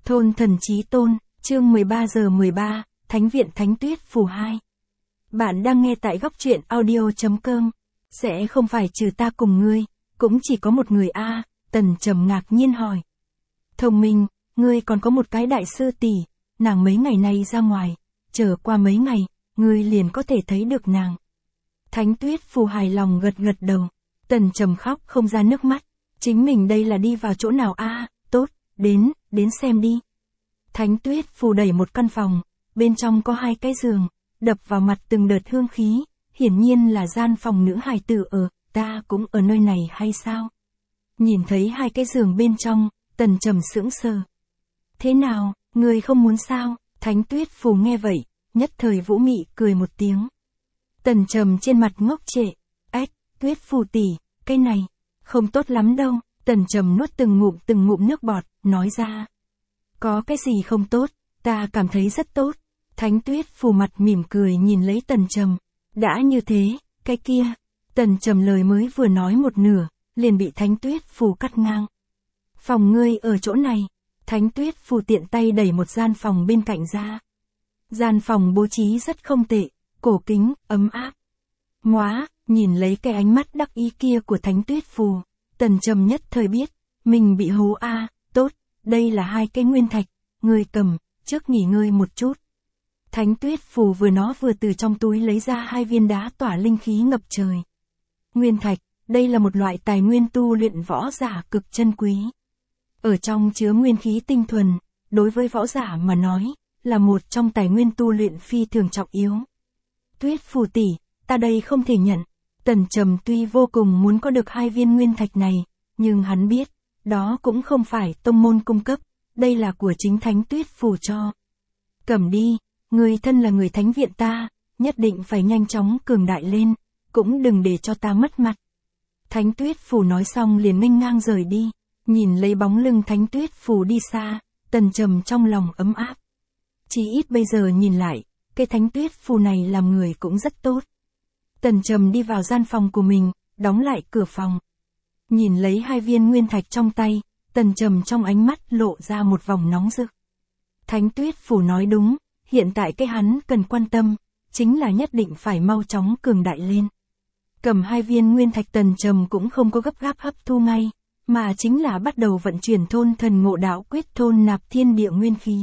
Thôn thần chí tôn, chương 13/13, Thánh viện Thánh Tuyết Phù 2. Bạn đang nghe tại góc truyện audio.com. Sẽ không phải trừ ta cùng ngươi, cũng chỉ có một người a. Tần Trầm ngạc nhiên hỏi. Thông minh, ngươi còn có một cái đại sư tỷ, nàng mấy ngày nay ra ngoài, chờ qua mấy ngày, ngươi liền có thể thấy được nàng. Thánh Tuyết Phù hài lòng gật gật đầu. Tần Trầm khóc không ra nước mắt, chính mình đây là đi vào chỗ nào a? Tốt, đến xem đi. Thánh Tuyết Phù đẩy một căn phòng, bên trong có 2 cái giường, đập vào mặt từng đợt hương khí, hiển nhiên là gian phòng nữ hài tử ở, ta cũng ở nơi này hay sao? Nhìn thấy 2 cái giường bên trong, Tần Trầm sững sờ. Thế nào, ngươi không muốn sao? Thánh Tuyết Phù nghe vậy, nhất thời vũ mị cười một tiếng. Tần Trầm trên mặt ngốc trệ. Ách, Tuyết Phù tỷ, cái này, không tốt lắm đâu. Tần Trầm nuốt từng ngụm nước bọt, nói ra. Có cái gì không tốt, ta cảm thấy rất tốt. Thánh Tuyết Phù mặt mỉm cười nhìn lấy Tần Trầm. Đã như thế, cái kia. Tần Trầm lời mới vừa nói một nửa, liền bị Thánh Tuyết Phù cắt ngang. Phòng ngươi ở chỗ này. Thánh Tuyết Phù tiện tay đẩy một gian phòng bên cạnh ra. Gian phòng bố trí rất không tệ, cổ kính, ấm áp. Ngoá, nhìn lấy cái ánh mắt đắc ý kia của Thánh Tuyết Phù, Tần Trầm nhất thời biết, mình bị hố a. Tốt, đây là 2 cái nguyên thạch, ngươi cầm, trước nghỉ ngơi một chút. Thánh Tuyết Phù vừa từ trong túi lấy ra 2 viên đá tỏa linh khí ngập trời. Nguyên thạch, đây là một loại tài nguyên tu luyện võ giả cực chân quý. Ở trong chứa nguyên khí tinh thuần, đối với võ giả mà nói, là một trong tài nguyên tu luyện phi thường trọng yếu. Tuyết Phù tỷ, ta đây không thể nhận. Tần Trầm tuy vô cùng muốn có được 2 viên nguyên thạch này, nhưng hắn biết, đó cũng không phải tông môn cung cấp, đây là của chính Thánh Tuyết Phù cho. Cầm đi, người thân là người thánh viện ta, nhất định phải nhanh chóng cường đại lên, cũng đừng để cho ta mất mặt. Thánh Tuyết Phù nói xong liền nghênh ngang rời đi, nhìn lấy bóng lưng Thánh Tuyết Phù đi xa, Tần Trầm trong lòng ấm áp. Chỉ ít bây giờ nhìn lại, cái Thánh Tuyết Phù này làm người cũng rất tốt. Tần Trầm đi vào gian phòng của mình, đóng lại cửa phòng. Nhìn lấy 2 viên nguyên thạch trong tay, Tần Trầm trong ánh mắt lộ ra một vòng nóng rực. Thánh Tuyết Phù nói đúng, hiện tại cái hắn cần quan tâm, chính là nhất định phải mau chóng cường đại lên. Cầm 2 viên nguyên thạch Tần Trầm cũng không có gấp gáp hấp thu ngay, mà chính là bắt đầu vận chuyển thôn thần ngộ đạo quyết thôn nạp thiên địa nguyên khí.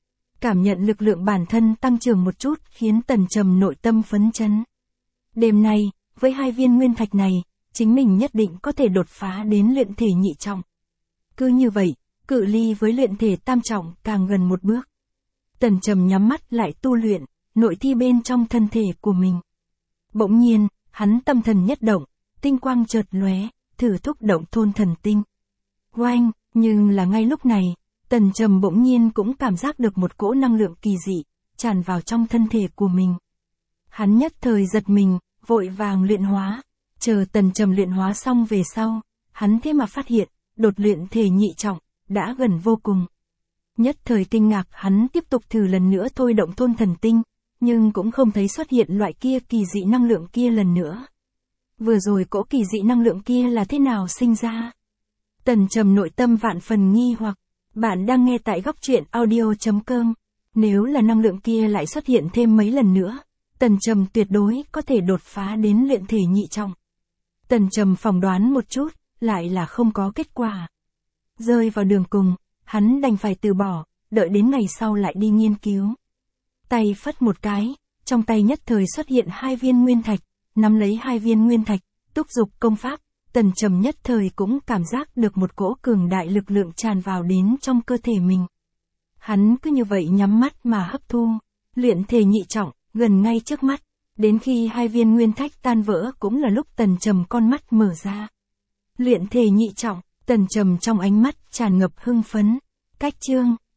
Cảm nhận lực lượng bản thân tăng trưởng một chút khiến Tần Trầm nội tâm phấn chấn. Đêm nay, với 2 viên nguyên thạch này, chính mình nhất định có thể đột phá đến luyện thể nhị trọng. Cứ như vậy, cự ly với luyện thể tam trọng càng gần một bước. Tần Trầm nhắm mắt lại tu luyện, nội thi bên trong thân thể của mình. Bỗng nhiên, hắn tâm thần nhất động, tinh quang chợt lóe, thử thúc động thôn thần tinh. Oanh, nhưng là ngay lúc này, Tần Trầm bỗng nhiên cũng cảm giác được một cỗ năng lượng kỳ dị, tràn vào trong thân thể của mình. Hắn nhất thời giật mình, vội vàng luyện hóa. Chờ Tần Trầm luyện hóa xong về sau, hắn thế mà phát hiện, đột luyện thể nhị trọng, đã gần vô cùng. Nhất thời kinh ngạc hắn tiếp tục thử lần nữa thôi động thôn thần tinh, nhưng cũng không thấy xuất hiện loại kia kỳ dị năng lượng kia lần nữa. Vừa rồi cỗ kỳ dị năng lượng kia là thế nào sinh ra? Tần Trầm nội tâm vạn phần nghi hoặc. Bạn đang nghe tại góc truyện audio.com. Nếu là năng lượng kia lại xuất hiện thêm mấy lần nữa, Tần Trầm tuyệt đối có thể đột phá đến luyện thể nhị trọng. Tần Trầm phỏng đoán một chút, lại là không có kết quả. Rơi vào đường cùng, hắn đành phải từ bỏ, đợi đến ngày sau lại đi nghiên cứu. Tay phất một cái, trong tay nhất thời xuất hiện 2 viên nguyên thạch, nắm lấy 2 viên nguyên thạch, túc dục công pháp, Tần Trầm nhất thời cũng cảm giác được một cỗ cường đại lực lượng tràn vào đến trong cơ thể mình. Hắn cứ như vậy nhắm mắt mà hấp thu, luyện thể nhị trọng, gần ngay trước mắt, đến khi 2 viên nguyên thạch tan vỡ cũng là lúc Tần Trầm con mắt mở ra. Luyện thể nhị trọng, Tần Trầm trong ánh mắt tràn ngập hưng phấn. Cách chương